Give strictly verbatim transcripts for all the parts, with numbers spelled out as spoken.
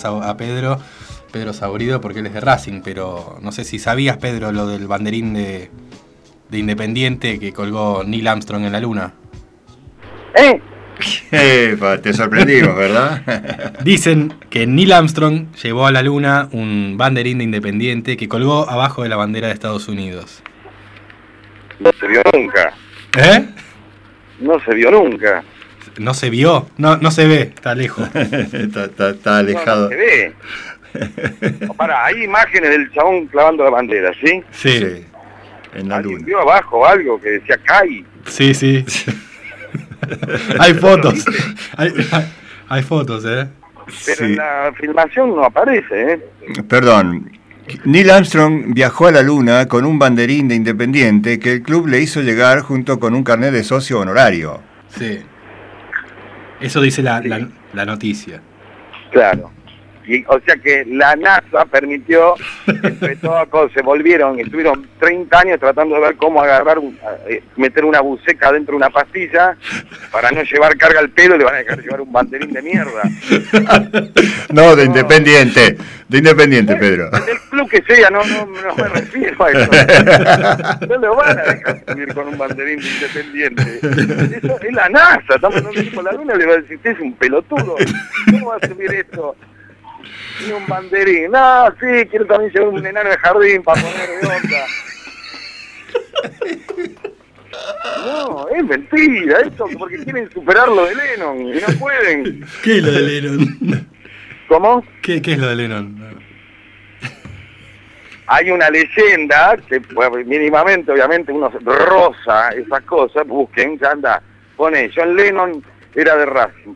a Pedro, Pedro Saborido, porque él es de Racing, pero no sé si sabías, Pedro, lo del banderín de, de Independiente que colgó Neil Armstrong en la luna. ¿Eh? Epa, te sorprendimos, ¿verdad? Dicen que Neil Armstrong llevó a la luna un banderín de Independiente que colgó abajo de la bandera de Estados Unidos. No se vio nunca. ¿Eh? No se vio nunca. ¿No se vio? No, no se ve, está lejos. está, está, está alejado. No, no se ve. Oh, pará, hay imágenes del chabón clavando la bandera, ¿sí? Sí. Sí, en la ¿Alguien luna. vio abajo algo que decía Kai? Sí, sí. Hay fotos. Hay, hay, hay fotos, ¿eh? Pero Sí. en la filmación no aparece, ¿eh? Perdón. Neil Armstrong viajó a la luna con un banderín de Independiente que el club le hizo llegar junto con un carnet de socio honorario. Sí. Eso dice la, la, la noticia. Claro. Y, o sea que la NASA permitió, entre todos, se volvieron, estuvieron treinta años tratando de ver cómo agarrar, un, eh, meter una buceca dentro de una pastilla para no llevar carga al pelo, le van a dejar llevar un banderín de mierda. No, de Independiente. De Independiente, Pedro. Del club que sea, no, no, no me refiero a eso. No lo van a dejar subir con un banderín de Independiente. Eso es la NASA, estamos hablando de la luna, le va a decir, usted es un pelotudo. ¿Cómo va a subir esto? Y un banderín. No, sí, quiero también llevar un enano de jardín para poner de onda. No, es mentira, eso porque quieren superar lo de Lennon y no pueden. ¿Qué es lo de Lennon? ¿Cómo? ¿Qué, qué es lo de Lennon? Hay una leyenda que pues, mínimamente, obviamente, uno rosa esas cosas, busquen, ya anda, pone, John Lennon era de Racing.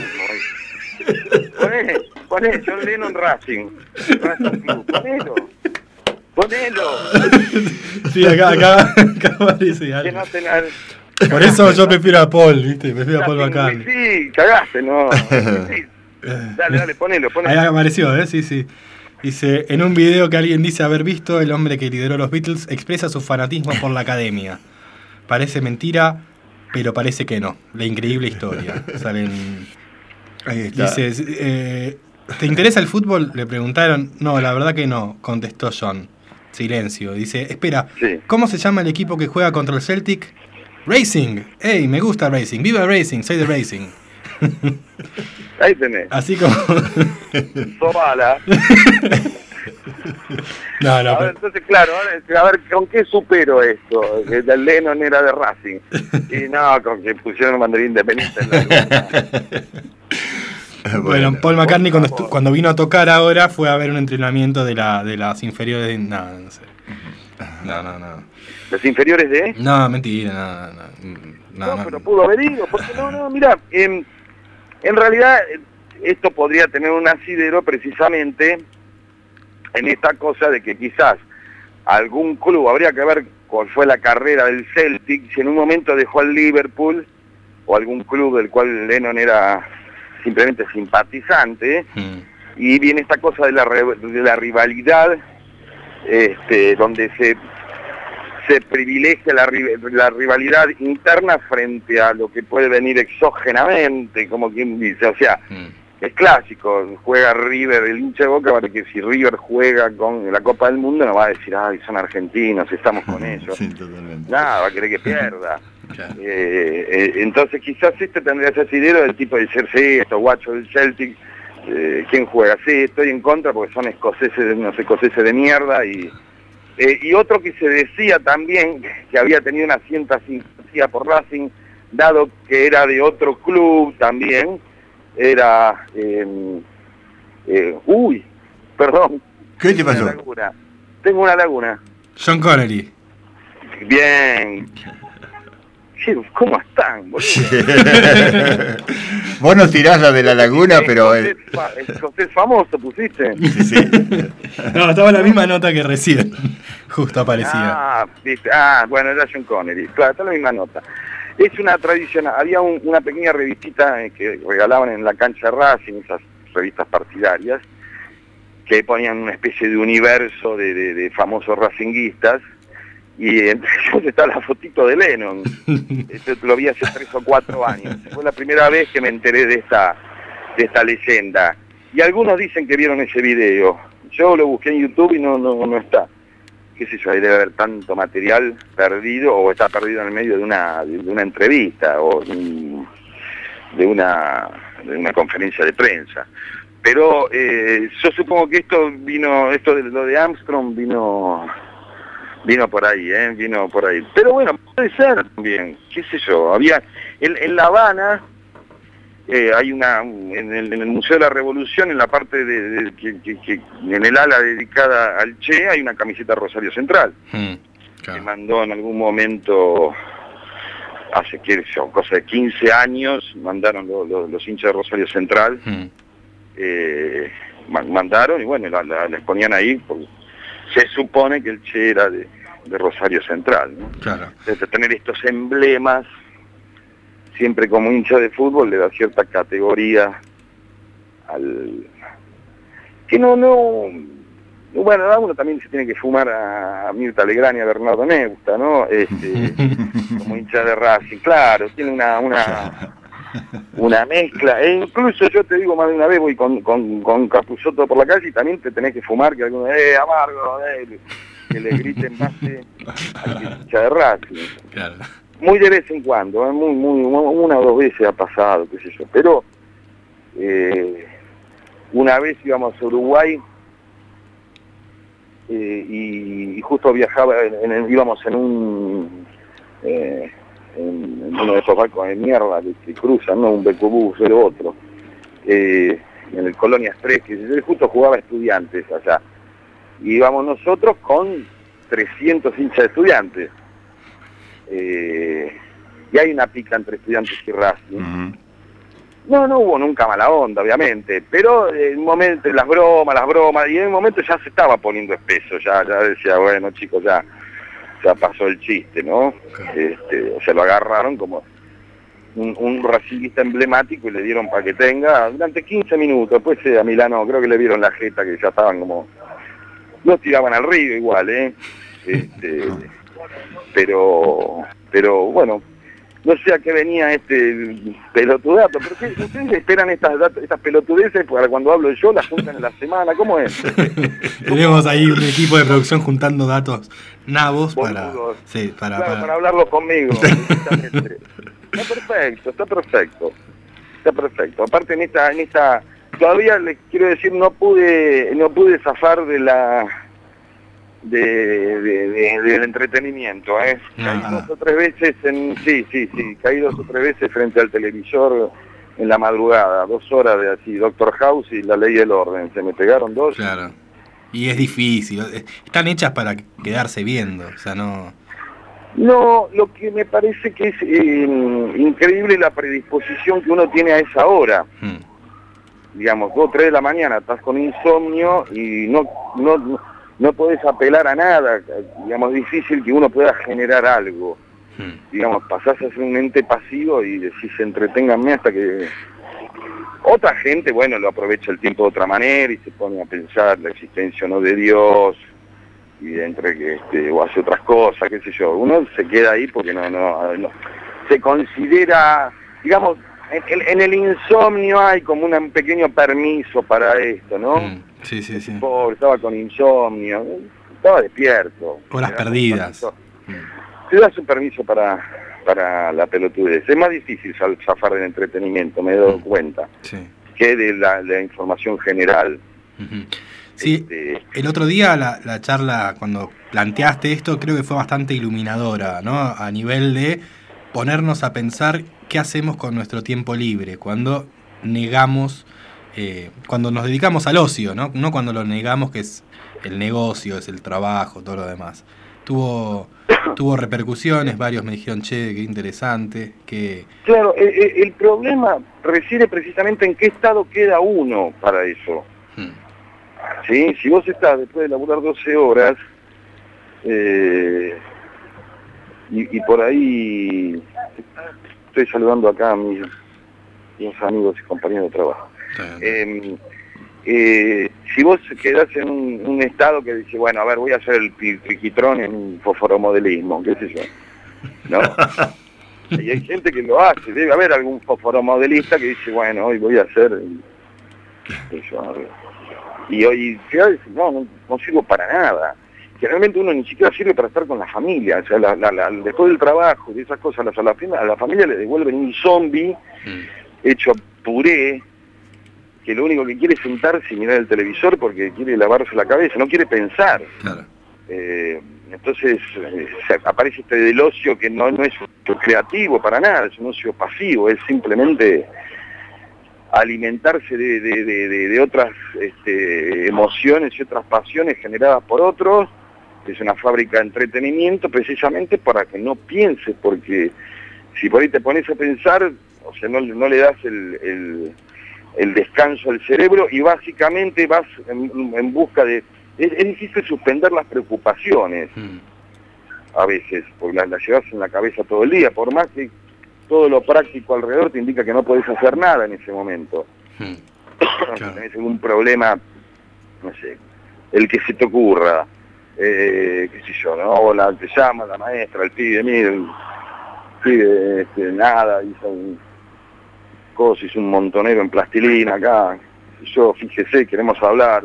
Poné, poné, John Lennon Racing. Racing Club, ponelo. Ponelo. Sí, acá, acá, acá aparece Que algo. no tenga... Por eso yo prefiero a Paul, ¿viste? Prefiero a Paul McCartney. Sí, cagaste, no. Sí. Dale, dale, ponelo, ponelo. Ahí apareció, ¿eh? Sí, sí. Dice, en un video que alguien dice haber visto, el hombre que lideró los Beatles expresa su fanatismo por la academia. Parece mentira, pero parece que no. La increíble historia. Salen... Ahí está. Dice, eh, ¿te interesa el fútbol? Le preguntaron. No, la verdad que no, contestó John. Silencio. Dice, espera, Sí. ¿cómo se llama el equipo que juega contra el Celtic? Racing. Ey, me gusta Racing. Viva Racing, soy de Racing. Ahí tenés. Así como... Sobala. No, no, A ver, pero... entonces, claro, ahora, a ver, ¿con qué supero esto? Que el Lennon era de Racing. Y no, con que pusieron un banderín independiente en la luna. Bueno, Bueno, Paul McCartney por cuando, favor. estu- cuando vino a tocar ahora fue a ver un entrenamiento de la de las inferiores de... No, no sé. No, no, no. ¿Los inferiores de...? No, mentira, no, no. No, No, no, pero pudo haber ido, porque no, no, mira, en, en realidad eh, esto podría tener un asidero precisamente en esta cosa de que quizás algún club, habría que ver cuál fue la carrera del Celtic, si en un momento dejó al Liverpool, o algún club del cual Lennon era simplemente simpatizante, Mm. y viene esta cosa de la, re- de la rivalidad, este, donde se se privilegia la, ri- la rivalidad interna frente a lo que puede venir exógenamente, como quien dice, o sea, Mm. es clásico, juega River, el hincha de Boca, para que si River juega con la Copa del Mundo no va a decir, ay, son argentinos, estamos con ellos. Sí, totalmente. Nada, va a querer que pierda. Claro. Eh, eh, entonces quizás este tendría ese asidero del tipo de decir, sí, estos guachos del Celtic, eh, ¿quién juega? Sí, estoy en contra porque son escoceses, unos escoceses de mierda. Y eh, y otro que se decía también que había tenido una cierta simpatía por Racing, dado que era de otro club también, era... Eh, eh, uy, perdón. ¿Qué te Tengo pasó? una laguna. Tengo una laguna. John Connery. Bien. Che, ¿cómo están, boludo? Vos nos tirás la de la laguna, pero... eh, Escocés fa- escocés famoso pusiste. sí, sí. No, estaba en la misma nota que recién. Justo aparecía. Ah, viste. Ah, bueno, era John Connery. Claro, está la misma nota. Es una tradición. Había un- una pequeña revistita eh, que regalaban en la cancha Racing, esas revistas partidarias, que ponían una especie de universo de, de- de famosos racinguistas. Y entre ellos está la fotito de Lennon. Esto lo vi hace tres o cuatro años. Fue la primera vez que me enteré de esta, de esta leyenda. y algunos dicen que vieron ese video. Yo lo busqué en YouTube y no, no, no está. Qué sé yo, ahí debe haber tanto material perdido, o está perdido en el medio de una, de una entrevista, o de una, de una conferencia de prensa. Pero eh, yo supongo que esto vino, esto de lo de Armstrong vino, vino por ahí, ¿eh? Vino por ahí. Pero bueno, puede ser también, qué sé yo, había, en, en La Habana, eh, hay una, en el, en el Museo de la Revolución, en la parte de, de que, que, que, en el ala dedicada al Che, hay una camiseta Rosario Central, mm, claro. Que mandó en algún momento, hace, qué sé yo, cosa de quince años, mandaron lo, lo, los hinchas de Rosario Central, mm. Eh, mandaron y bueno, la, la, la exponían ahí, porque se supone que el Che era de, de Rosario Central, ¿no? Claro. Entonces, tener estos emblemas, siempre como hincha de fútbol, le da cierta categoría al... que no, no... bueno, uno también se tiene que fumar a Mirta Legrand y a Bernardo Neusta, ¿no? Este, como hincha de Racing, claro, tiene una... una una mezcla, e incluso yo te digo más de una vez, voy con, con, con Capusotto por la calle y también te tenés que fumar, que alguno, eh, amargo, eh, que le griten más de hincha de Racing. Claro. Muy de vez en cuando, eh, muy, muy, una o dos veces ha pasado, qué sé yo, pero eh, una vez íbamos a Uruguay eh, y, y justo viajaba, en, en, íbamos en un... Eh, En, en uno de esos barcos de mierda que, que cruzan, no un becobús, pero otro, eh, en el Colonia Express, que yo justo jugaba Estudiantes allá, y íbamos nosotros con trescientos hinchas de Estudiantes, eh, y hay una pica entre Estudiantes y Racing. Uh-huh. No, no hubo nunca mala onda, obviamente, pero en un momento, las bromas, las bromas, y en un momento ya se estaba poniendo espeso, ya, ya decía, bueno chicos, ya ya pasó el chiste, ¿no? Este, se lo agarraron como un, un racingista emblemático y le dieron para que tenga durante quince minutos. Después eh, a Milano creo que le vieron la jeta, que ya estaban como... no tiraban al río igual, ¿eh? Este, pero, pero bueno, no sé a qué venía este pelotudato, pero ¿qué, ¿ustedes esperan estas, estas pelotudeces para cuando hablo yo, las juntan en la semana? ¿Cómo es? Tenemos ahí un equipo de producción juntando datos nabos para, sí, para, claro, para... para hablarlo conmigo. Está perfecto, está perfecto. Está perfecto. Aparte en esta, en esta, todavía les quiero decir, no pude, no pude zafar de la de, de, de del entretenimiento, ¿eh? Caí ah. dos o tres veces en, sí, sí, sí, caí dos o tres veces frente al televisor en la madrugada, dos horas de así, Doctor House y La Ley y el Orden, se me pegaron dos. Claro. Y es difícil, están hechas para quedarse viendo, o sea, no... No, lo que me parece que es eh, increíble la predisposición que uno tiene a esa hora. Hmm. Digamos, dos o tres de la mañana estás con insomnio y no, no, no podés apelar a nada, digamos, es difícil que uno pueda generar algo. Hmm. Digamos, pasás a ser un ente pasivo y decís, entreténganme hasta que... Otra gente, bueno, lo aprovecha el tiempo de otra manera y se pone a pensar la existencia o no de Dios, y entre que este, o hace otras cosas, qué sé yo. Uno se queda ahí porque no, no, no se considera, digamos, en, en el insomnio hay como una, un pequeño permiso para esto, ¿no? Mm, sí, sí, sí. Pobre, estaba con insomnio, estaba despierto. Horas perdidas. Se das un permiso para... para la pelotudez. Es más difícil zafar del entretenimiento, me he dado cuenta, sí. que de la, la información general. Uh-huh. Sí, este... el otro día la, la charla, cuando planteaste esto, creo que fue bastante iluminadora, ¿no? A nivel de ponernos a pensar qué hacemos con nuestro tiempo libre, cuando negamos, eh, cuando nos dedicamos al ocio, ¿no? No cuando lo negamos, que es el negocio, es el trabajo, todo lo demás. Tuvo... Tuvo repercusiones, varios me dijeron, che, qué interesante, que... Claro, el, el problema reside precisamente en qué estado queda uno para eso. Hmm. ¿Sí? Si vos estás después de laburar doce horas, eh, y, y por ahí estoy saludando acá a mis, mis amigos y compañeros de trabajo. Eh, eh, si vos quedás en un, un estado que dice, bueno, a ver, voy a hacer el triquitrón en un fosforomodelismo, qué sé yo, ¿no? Y hay gente que lo hace, debe haber algún fosforomodelista que dice, bueno, hoy voy a hacer, Eso, y hoy, no, no, no sirvo para nada. Generalmente uno ni siquiera sirve para estar con la familia, o sea, la, la, la, después del trabajo y esas cosas, a la, a la familia le devuelven un zombie mm. hecho puré, que lo único que quiere es sentarse y mirar el televisor porque quiere lavarse la cabeza, no quiere pensar. Claro. Eh, entonces eh, aparece este del ocio que no, no es creativo para nada, es un ocio pasivo, es simplemente alimentarse de, de, de, de, de otras este, emociones y otras pasiones generadas por otros. Es una fábrica de entretenimiento precisamente para que no pienses, porque si por ahí te pones a pensar, o sea, no, no le das el, el, el descanso al cerebro y básicamente vas en, en busca de... Es, es difícil suspender las preocupaciones mm. a veces, porque las, las llevas en la cabeza todo el día, por más que todo lo práctico alrededor te indica que no podés hacer nada en ese momento. Mm. Claro. Si tenés algún problema, no sé, el que se te ocurra, eh, qué sé yo, ¿no? O la, te llama la maestra, el pibe, mire, el pibe, este, nada, hizo un cosa, hizo un montonero en plastilina acá, yo, fíjese, queremos hablar,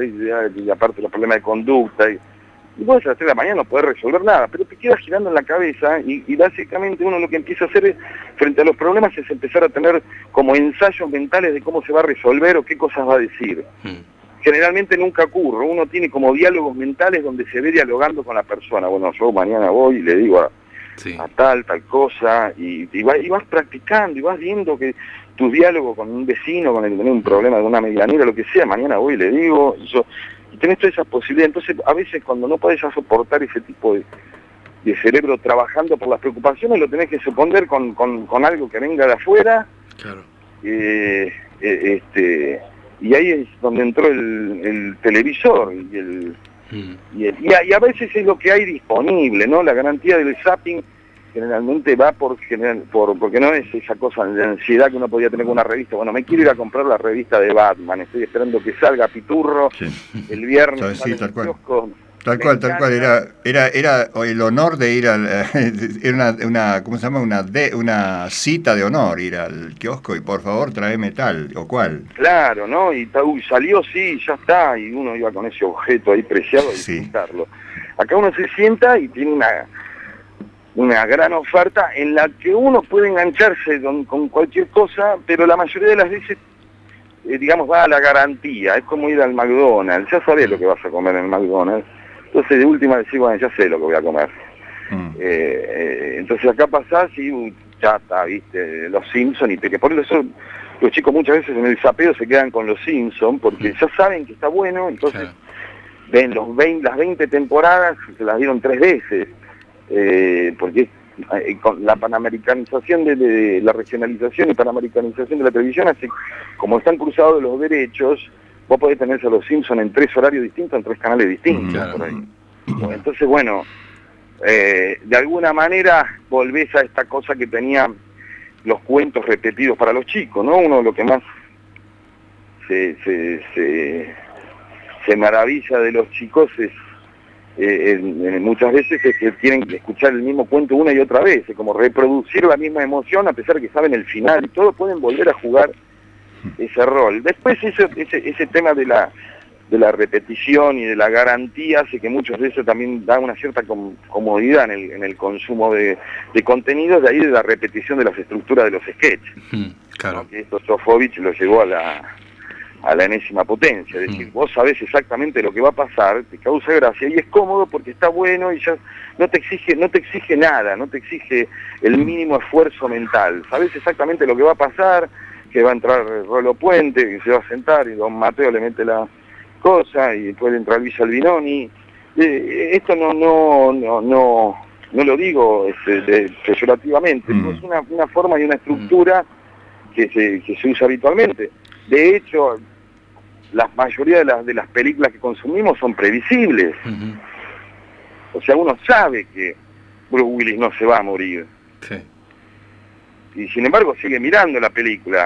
y aparte los problemas de conducta, y, y vos a las tres de la mañana no podés resolver nada, pero te quedas girando en la cabeza, y, y básicamente uno lo que empieza a hacer es, frente a los problemas, es empezar a tener como ensayos mentales de cómo se va a resolver o qué cosas va a decir. Mm. Generalmente nunca ocurre, uno tiene como diálogos mentales donde se ve dialogando con la persona. Bueno, yo mañana voy y le digo a, sí. a tal, tal cosa, y, y, va, y vas practicando, y vas viendo que tu diálogo con un vecino, con el que tiene un problema de una medianera, lo que sea, mañana voy y le digo, y, yo, y tenés todas esas posibilidades. Entonces, a veces cuando no podés ya soportar ese tipo de, de cerebro trabajando por las preocupaciones, lo tenés que suponer con, con, con algo que venga de afuera. Claro. Eh, eh, este... Y ahí es donde entró el, el televisor y, el, mm. y, el, y, a, y a veces es lo que hay disponible, ¿no? La garantía del zapping generalmente va por, general, por porque no es esa cosa de ansiedad que uno podía tener con una revista. Bueno, me quiero ir a comprar la revista de Batman, estoy esperando que salga Piturro sí. el viernes. Sí, tal cual. Kiosco. Tal cual, tal cual, era, era, era el honor de ir al, era una, una, ¿cómo se llama? Una de, una cita de honor, ir al kiosco y por favor tráeme tal o cual. Claro, ¿no? Y uy, salió, sí, ya está, y uno iba con ese objeto ahí preciado a disfrutarlo. Sí. Acá uno se sienta y tiene una, una gran oferta en la que uno puede engancharse con, con cualquier cosa, pero la mayoría de las veces, eh, digamos, va a la garantía, es como ir al McDonald's, ya sabés lo que vas a comer en el McDonald's. Entonces de última decís, bueno, ya sé lo que voy a comer. Mm. Eh, eh, entonces acá pasás y uh, ya está, viste, los Simpsons, y te que por eso los chicos muchas veces en el zapeo se quedan con los Simpsons, porque mm. ya saben que está bueno, entonces claro. ven los veinte, las veinte temporadas, se las dieron tres veces, eh, porque eh, con la panamericanización de, de la regionalización y panamericanización de la televisión, así como están cruzados los derechos, vos podés tenerse a los Simpsons en tres horarios distintos, en tres canales distintos. Claro. Por ahí. Entonces, bueno, eh, de alguna manera volvés a esta cosa que tenían los cuentos repetidos para los chicos, ¿no? Uno lo que más se, se, se, se maravilla de los chicos es, eh, en, en muchas veces es que tienen que escuchar el mismo cuento una y otra vez, es como reproducir la misma emoción a pesar que saben el final y todo, pueden volver a jugar ese rol. Después ese, ese, ese tema de la de la repetición y de la garantía hace que muchos de eso también da una cierta com comodidad en el, en el consumo de, de contenidos, de ahí de la repetición de las estructuras de los sketches. Mm, claro. ¿No? Que esto Sofovich lo llevó a la, a la enésima potencia, es decir, mm. vos sabés exactamente lo que va a pasar, te causa gracia y es cómodo porque está bueno y ya no te exige, no te exige nada, no te exige el mínimo esfuerzo mental, sabés exactamente lo que va a pasar, que va a entrar Rolo Puente, que se va a sentar y don Mateo le mete la cosa y después entra Luis Albinoni. Eh, esto no no no no no lo digo este, de, peyorativamente, mm. es una, una forma y una estructura mm. que, se, que se usa habitualmente. De hecho, la mayoría de las, de las películas que consumimos son previsibles. Mm-hmm. O sea, uno sabe que Bruce Willis no se va a morir. Sí. Y sin embargo sigue mirando la película.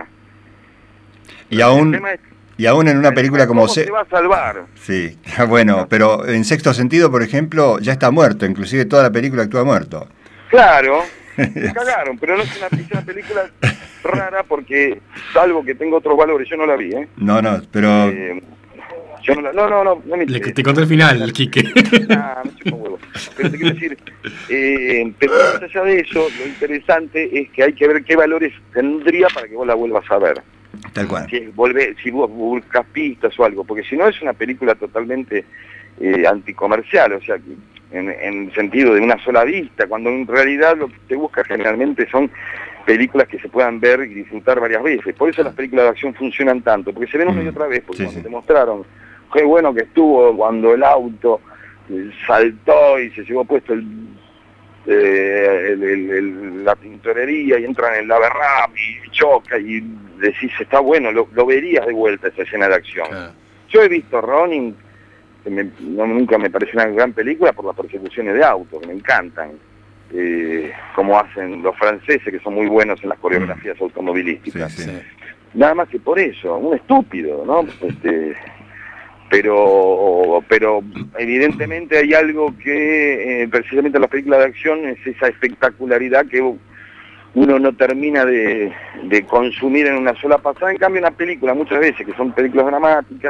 Y aún, es, y aún en una película como... ¿Cómo se va a salvar? Sí, bueno, pero en Sexto Sentido, por ejemplo, ya está muerto, inclusive toda la película actúa muerto. Claro, Me cagaron, pero no es una, es una película rara porque, salvo que tengo otros valores, yo no la vi, ¿eh? No, no, pero... Eh, yo no, la, no, no, no, no me Le, te conté el final, Quique. Ah, me chupo huevo. Pero te quiero decir, eh, pero más allá de eso, lo interesante es que hay que ver qué valores tendría para que vos la vuelvas a ver. Tal cual. Si, volvé, si vos buscas pistas o algo, porque si no es una película totalmente eh, anticomercial, o sea, en, en sentido de una sola vista, cuando en realidad lo que te busca generalmente son películas que se puedan ver y disfrutar varias veces. Por eso las películas de acción funcionan tanto, porque se ven una y otra vez, porque sí, cuando sí. te mostraron qué bueno que estuvo cuando el auto saltó y se llevó puesto el, eh, el, el, el, la tintorería y entran en la berrap y choca y decís, está bueno, lo, lo verías de vuelta esa escena de acción. Ah. Yo he visto Ronin, que me, no, nunca me pareció una gran película por las persecuciones de autos, que me encantan, eh, como hacen los franceses, que son muy buenos en las coreografías automovilísticas. Sí, sí. Nada más que por eso, un estúpido, ¿no? Este... pero pero evidentemente hay algo que eh, precisamente en las películas de acción es esa espectacularidad que uno no termina de, de consumir en una sola pasada. En cambio, una película muchas veces que son películas dramáticas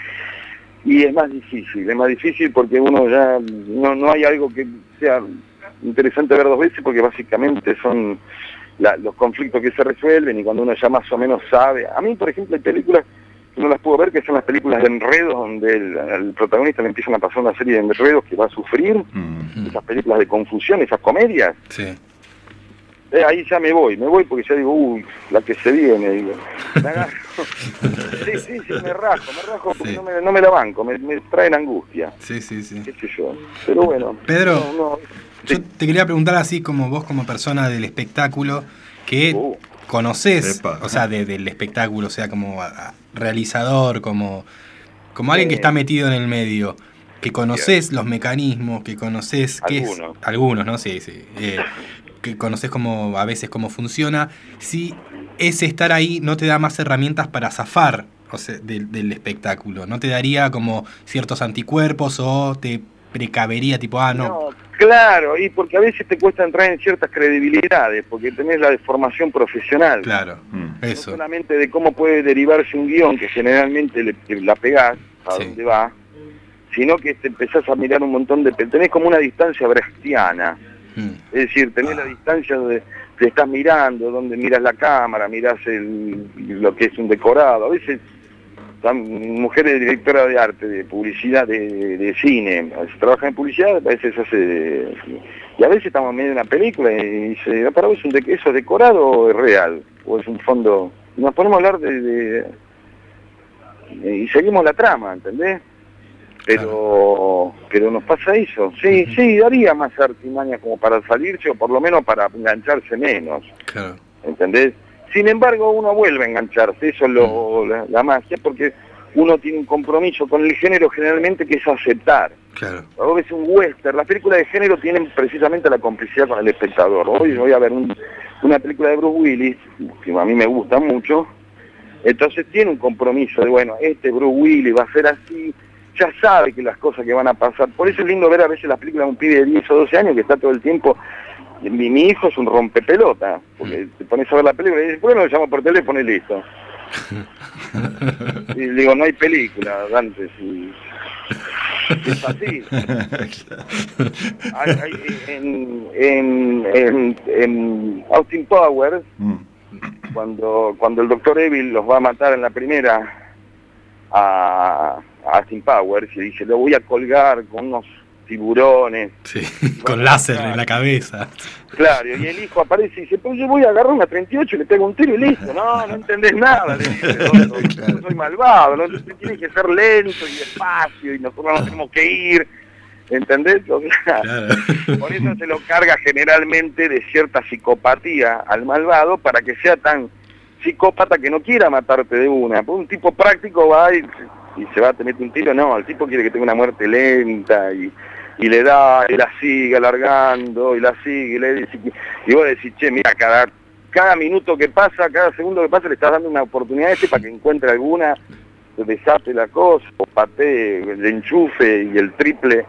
y es más difícil, es más difícil porque uno ya no, no hay algo que sea interesante ver dos veces, porque básicamente son la, los conflictos que se resuelven y cuando uno ya más o menos sabe. A mí, por ejemplo, hay películas no las puedo ver, que son las películas de enredos, donde el, el protagonista le empiezan a pasar una serie de enredos que va a sufrir, mm. esas películas de confusión, esas comedias. Sí. Eh, ahí ya me voy, me voy porque ya digo, uy, la que se viene, digo. Me agarro. Sí, sí, sí, me rajo, me rajo porque sí. no, me, no me la banco, me, me traen angustia. Sí, sí, sí. Qué sé yo. Pero bueno. Pedro, no, no, yo sí. te quería preguntar así como vos como persona del espectáculo, que... Uh. ¿Conocés, Epa. o sea, de, del espectáculo, o sea, como a, realizador, como, como alguien que está metido en el medio, que conocés los mecanismos, que conocés qué es, algunos, ¿no? Sí, sí. Eh, que conocés cómo, a veces cómo funciona, si ese estar ahí no te da más herramientas para zafar, o sea, del, del espectáculo, ¿no te daría como ciertos anticuerpos o te precavería, tipo, ah, no... no. Claro, y porque a veces te cuesta entrar en ciertas credibilidades, porque tenés la deformación profesional. Claro, mm, eso. No solamente de cómo puede derivarse un guión, que generalmente le, la pegás a sí. dónde va, sino que te empezás a mirar un montón de... Tenés como una distancia brechtiana. Mm. Es decir, tenés ah. la distancia donde te estás mirando, donde miras la cámara, mirás el, lo que es un decorado. A veces... mujeres directoras de arte, de publicidad, de, de, de cine, trabajan en publicidad, a veces hace... Y a veces estamos en medio de una película y dice, ¿para vos es un de, eso es decorado o es real? ¿O es un fondo? Y nos ponemos a hablar de, de, de... y seguimos la trama, ¿entendés? Pero claro. pero nos pasa eso. Sí, sí, daría más artimañas como para salirse o por lo menos para engancharse menos. Claro. ¿Entendés? Sin embargo, uno vuelve a engancharse, eso es lo, la, la magia, porque uno tiene un compromiso con el género generalmente que es aceptar. Claro. Vos ves un western, las películas de género tienen precisamente la complicidad con el espectador. Hoy voy a ver un, una película de Bruce Willis, que a mí me gusta mucho, entonces tiene un compromiso de, bueno, este Bruce Willis va a ser así, ya sabe que las cosas que van a pasar. Por eso es lindo ver a veces las películas de un pibe de diez o doce años que está todo el tiempo... Mi, mi hijo es un rompepelota, porque te pones a ver la película y dices, bueno, lo llamo por teléfono y listo. Y digo, no hay película, Dante, si... es así. Hay, hay, en, en, en, en Austin Powers, mm. cuando, cuando el doctor Evil los va a matar en la primera a, a Austin Powers, y dice, lo voy a colgar con unos tiburones. Sí, con láser en la cabeza. Claro, y el hijo aparece y dice, pues yo voy a agarrar una treinta y ocho y le pego un tiro y listo. No, no entendés nada, le dice, no, no, claro. Soy malvado, no, tiene que ser lento y despacio y nosotros nos tenemos que ir, ¿entendés? O sea, claro. Por eso se lo carga generalmente de cierta psicopatía al malvado para que sea tan psicópata que no quiera matarte de una. Pues un tipo práctico va y, y se va a tener un tiro, no, el tipo quiere que tenga una muerte lenta y... y le da, y la sigue alargando, y la sigue, y le dice, y vos decís, che, mira, cada, cada minuto que pasa, cada segundo que pasa, le estás dando una oportunidad a este para que encuentre alguna, desate la cosa, o patee, el enchufe y el triple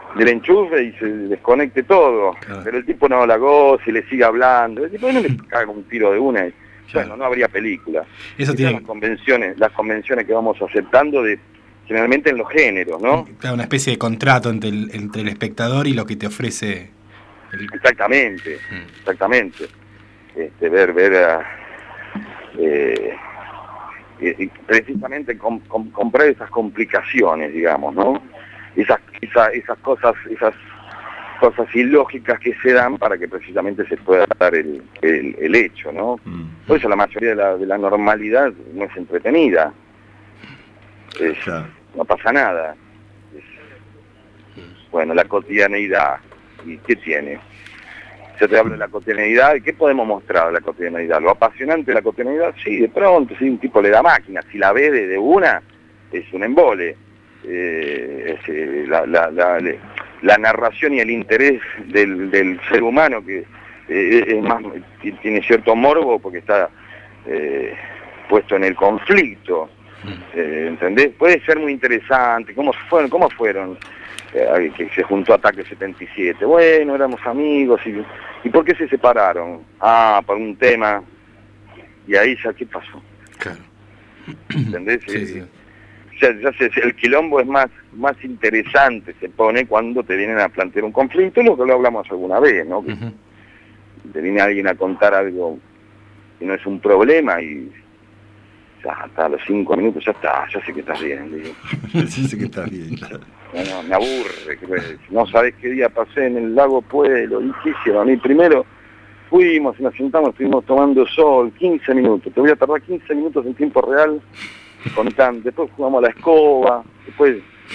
del enchufe y se desconecte todo. Claro. Pero el tipo no la goza y le sigue hablando. El tipo no le caga un tiro de una y, claro. Bueno, no habría película. Eso tiene... las convenciones, las convenciones que vamos aceptando de generalmente en los géneros, ¿no? Claro, una especie de contrato entre el, entre el espectador y lo que te ofrece el... Exactamente, mm. exactamente. Este, ver, ver a, eh, eh, precisamente com, com, comprar esas complicaciones, digamos, ¿no? Esas, esa, esas cosas, esas cosas ilógicas que se dan para que precisamente se pueda dar el, el, el hecho, ¿no? Mm. Por eso la mayoría de la, de la normalidad no es entretenida. Es, claro. No pasa nada. Es, bueno, la cotidianeidad. ¿Y qué tiene? Yo te hablo de la cotidianeidad. ¿Qué podemos mostrar de la cotidianeidad? ¿Lo apasionante de la cotidianeidad? Sí, de pronto, si un tipo le da máquina, si la ve de, de una, es un embole. Eh, es, eh, la, la, la, la narración y el interés del, del ser humano, que eh, es más, tiene cierto morbo porque está eh, puesto en el conflicto. Eh, ¿Entendés? Puede ser muy interesante. ¿Cómo fueron? ¿Cómo fueron? Eh, que se juntó Ataque setenta y siete. Bueno, éramos amigos. Y, ¿y por qué se separaron? Ah, por un tema. Y ahí ya, ¿qué pasó? Claro. ¿Entendés? Sí, sí. Ya, ya se, el quilombo es más, más interesante, se pone cuando te vienen a plantear un conflicto, lo que lo hablamos alguna vez, ¿no? Que uh-huh. Te viene alguien a contar algo que no es un problema y ya hasta los cinco minutos ya está, ya sé que estás bien, digo. Sí, sé que estás bien, claro. No, no, me aburre, que, no sabés qué día pasé en el lago Pueblo, y qué hicieron. Y primero fuimos y nos sentamos, estuvimos tomando sol, quince minutos, te voy a tardar quince minutos en tiempo real contando, después jugamos a la escoba, después...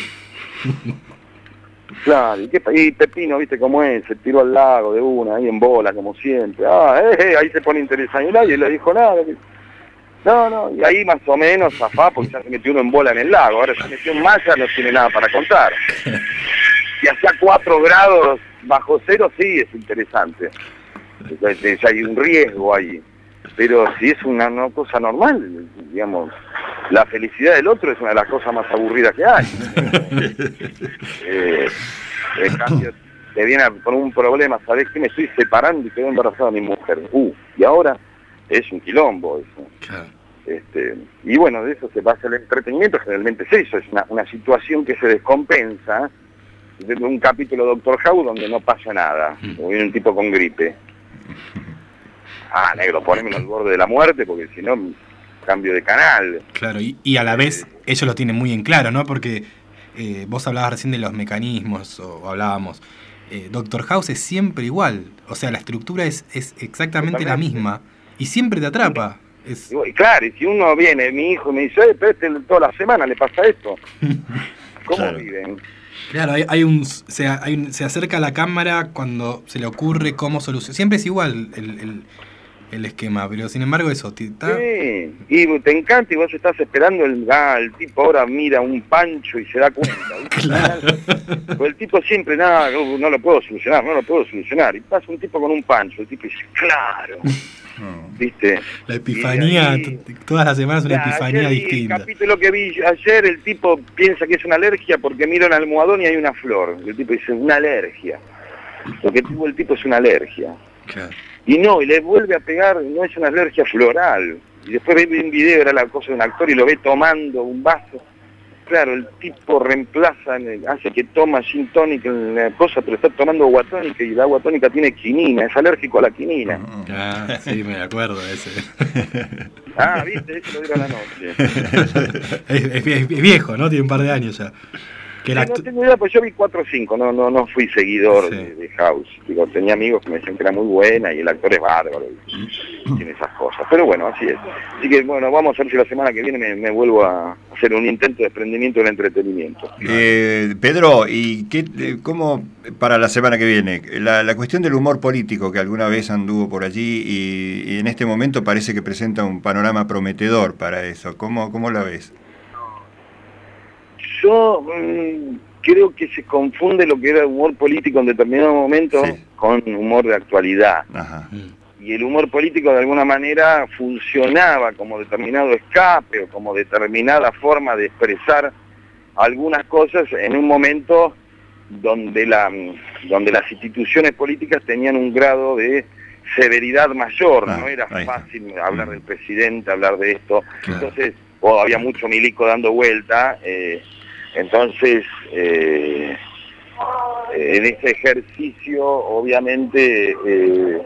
Claro, ¿y, qué, y Pepino, viste cómo es, se tiró al lago de una, ahí en bola, como siempre. Ah, eh, eh, ahí se pone interesante, y nadie le dijo nada. No, no, y ahí más o menos zafá, porque ya se metió uno en bola en el lago, ahora se metió en malla, no tiene nada para contar. Si hacía cuatro grados bajo cero, sí, es interesante. Ya hay un riesgo ahí. Pero si es una, una cosa normal, digamos, la felicidad del otro es una de las cosas más aburridas que hay. eh, en cambio, te viene con un problema, ¿sabés qué? Me estoy separando y quedó embarazada mi mujer. Uh, y ahora es un quilombo eso. Claro. Este, y bueno, de eso se basa el entretenimiento, generalmente es eso, es una, una situación que se descompensa. De un capítulo de Doctor House donde no pasa nada, o viene un tipo con gripe. Ah, negro, ponémelo al borde de la muerte, porque si no, cambio de canal. Claro, y, y a la vez eh, ellos lo tienen muy en claro, ¿no? Porque eh, vos hablabas recién de los mecanismos, o, o hablábamos, eh, Doctor House es siempre igual, o sea, la estructura es, es exactamente Totalmente. la misma, y siempre te atrapa. Es... Y, claro, y si uno viene, mi hijo, me dice, eh, pero este, toda la semana le pasa esto. ¿Cómo claro. viven? Claro, hay, hay un, se, hay un, se acerca a la cámara cuando se le ocurre cómo solucionar. Siempre es igual el, el, el esquema, pero sin embargo eso... ¿tá? Sí, y te encanta y vos estás esperando, el, ah, el tipo ahora mira un pancho y se da cuenta. Claro. Pero el tipo siempre, nada, no, no lo puedo solucionar, no lo puedo solucionar. Y pasa un tipo con un pancho, el tipo dice, claro. ¿Viste? La epifanía, ahí, todas las semanas una epifanía ayer, distinta. El capítulo que vi ayer, el tipo piensa que es una alergia porque mira un almohadón y hay una flor. El tipo dice, una alergia. Lo que tuvo el tipo es una alergia. Claro. Y no, y le vuelve a pegar, no es una alergia floral. Y después ve un video, era la cosa de un actor y lo ve tomando un vaso. Claro, el tipo reemplaza, hace que toma gin tonic en la cosa, pero está tomando agua tónica y la agua tónica tiene quinina, es alérgico a la quinina. Ah, sí, me acuerdo de ese. Ah, viste, eso lo dieron anoche. es, es, es viejo, ¿no? Tiene un par de años ya. Que sí, no tengo idea, pues yo vi cuatro o cinco, no, no, no fui seguidor sí. de, de House. Digo, tenía amigos que me decían que era muy buena y el actor es bárbaro y tiene esas cosas. Pero bueno, así es. Así que bueno, vamos a ver si la semana que viene me, me vuelvo a hacer un intento de desprendimiento del entretenimiento. Eh, Pedro, ¿y qué, cómo para la semana que viene? La, la cuestión del humor político que alguna vez anduvo por allí y, y en este momento parece que presenta un panorama prometedor para eso. ¿Cómo, cómo la ves? Yo mmm, creo que se confunde lo que era humor político en determinado momento sí. con humor de actualidad. Ajá. Y el humor político de alguna manera funcionaba como determinado escape o como determinada forma de expresar algunas cosas en un momento donde, la, donde las instituciones políticas tenían un grado de severidad mayor, ah, no era fácil hablar del presidente, hablar de esto, claro. Entonces, oh, había mucho milico dando vuelta, eh, entonces, eh, en ese ejercicio, obviamente, eh,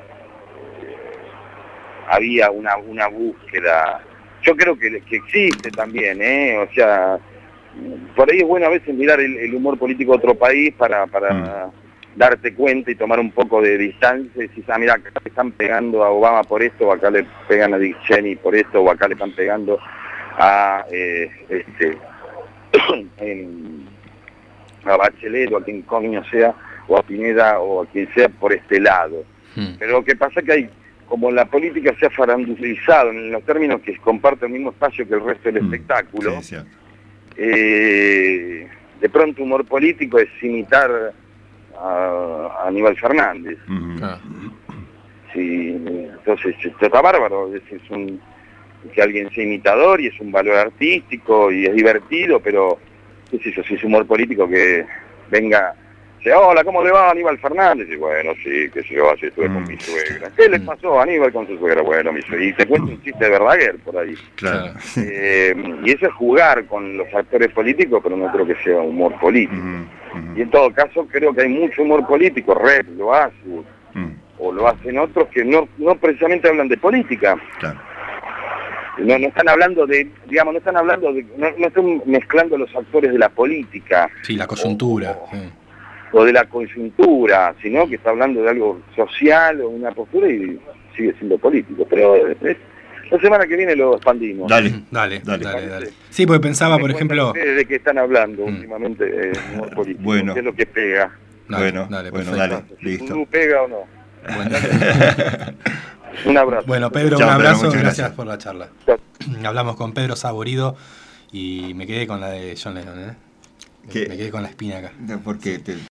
había una, una búsqueda, yo creo que, que existe también, ¿eh? O sea, por ahí es bueno a veces mirar el, el humor político de otro país para, para mm. darte cuenta y tomar un poco de distancia y decir, ah, mira, acá le están pegando a Obama por esto, o acá le pegan a Dick Cheney por esto, o acá le están pegando a eh, este en, a Bachelet o a quien coño sea, o a Pineda o a quien sea por este lado. Mm. Pero lo que pasa es que hay, como la política se ha farandulizado en los términos que comparte el mismo espacio que el resto del mm. espectáculo, sí, eh, de pronto humor político es imitar a, a Aníbal Fernández. Mm-hmm. Ah. Sí, entonces esto está bárbaro, es, es un, que alguien sea imitador y es un valor artístico y es divertido, pero qué sé yo, si es humor político que venga, dice, hola, ¿cómo le va a Aníbal Fernández? Y bueno, sí, que se yo, así estuve mm. con mi suegra. ¿Qué le pasó a Aníbal con su suegra? Bueno, mi suegra. Y te cuenta un chiste de Verdaguer por ahí. Claro. Eh, y eso es jugar con los actores políticos, pero no creo que sea humor político. Mm. Mm. Y en todo caso, creo que hay mucho humor político, Red lo hace, mm. o lo hacen otros que no, no precisamente hablan de política. Claro. No, no están hablando de, digamos, no están hablando de, no, no están mezclando los actores de la política. Sí, la coyuntura. O, sí. o de la coyuntura, sino que está hablando de algo social o una postura y sigue siendo político. Pero es, la semana que viene lo expandimos. Dale, dale, dale, dale, dale. Sí, porque pensaba, por ejemplo... ¿De qué están hablando mm. últimamente eh, humor político? Bueno. ¿Qué es lo que pega? Dale, bueno, dale, bueno, dale, si listo. ¿Pega o no? Bueno. Un abrazo. Bueno, Pedro, Chao, un abrazo, Pedro, gracias, gracias por la charla. Chao. Hablamos con Pedro Saborido y me quedé con la de John Lennon, ¿eh? Me, me quedé con la espina acá. ¿Por qué? Te...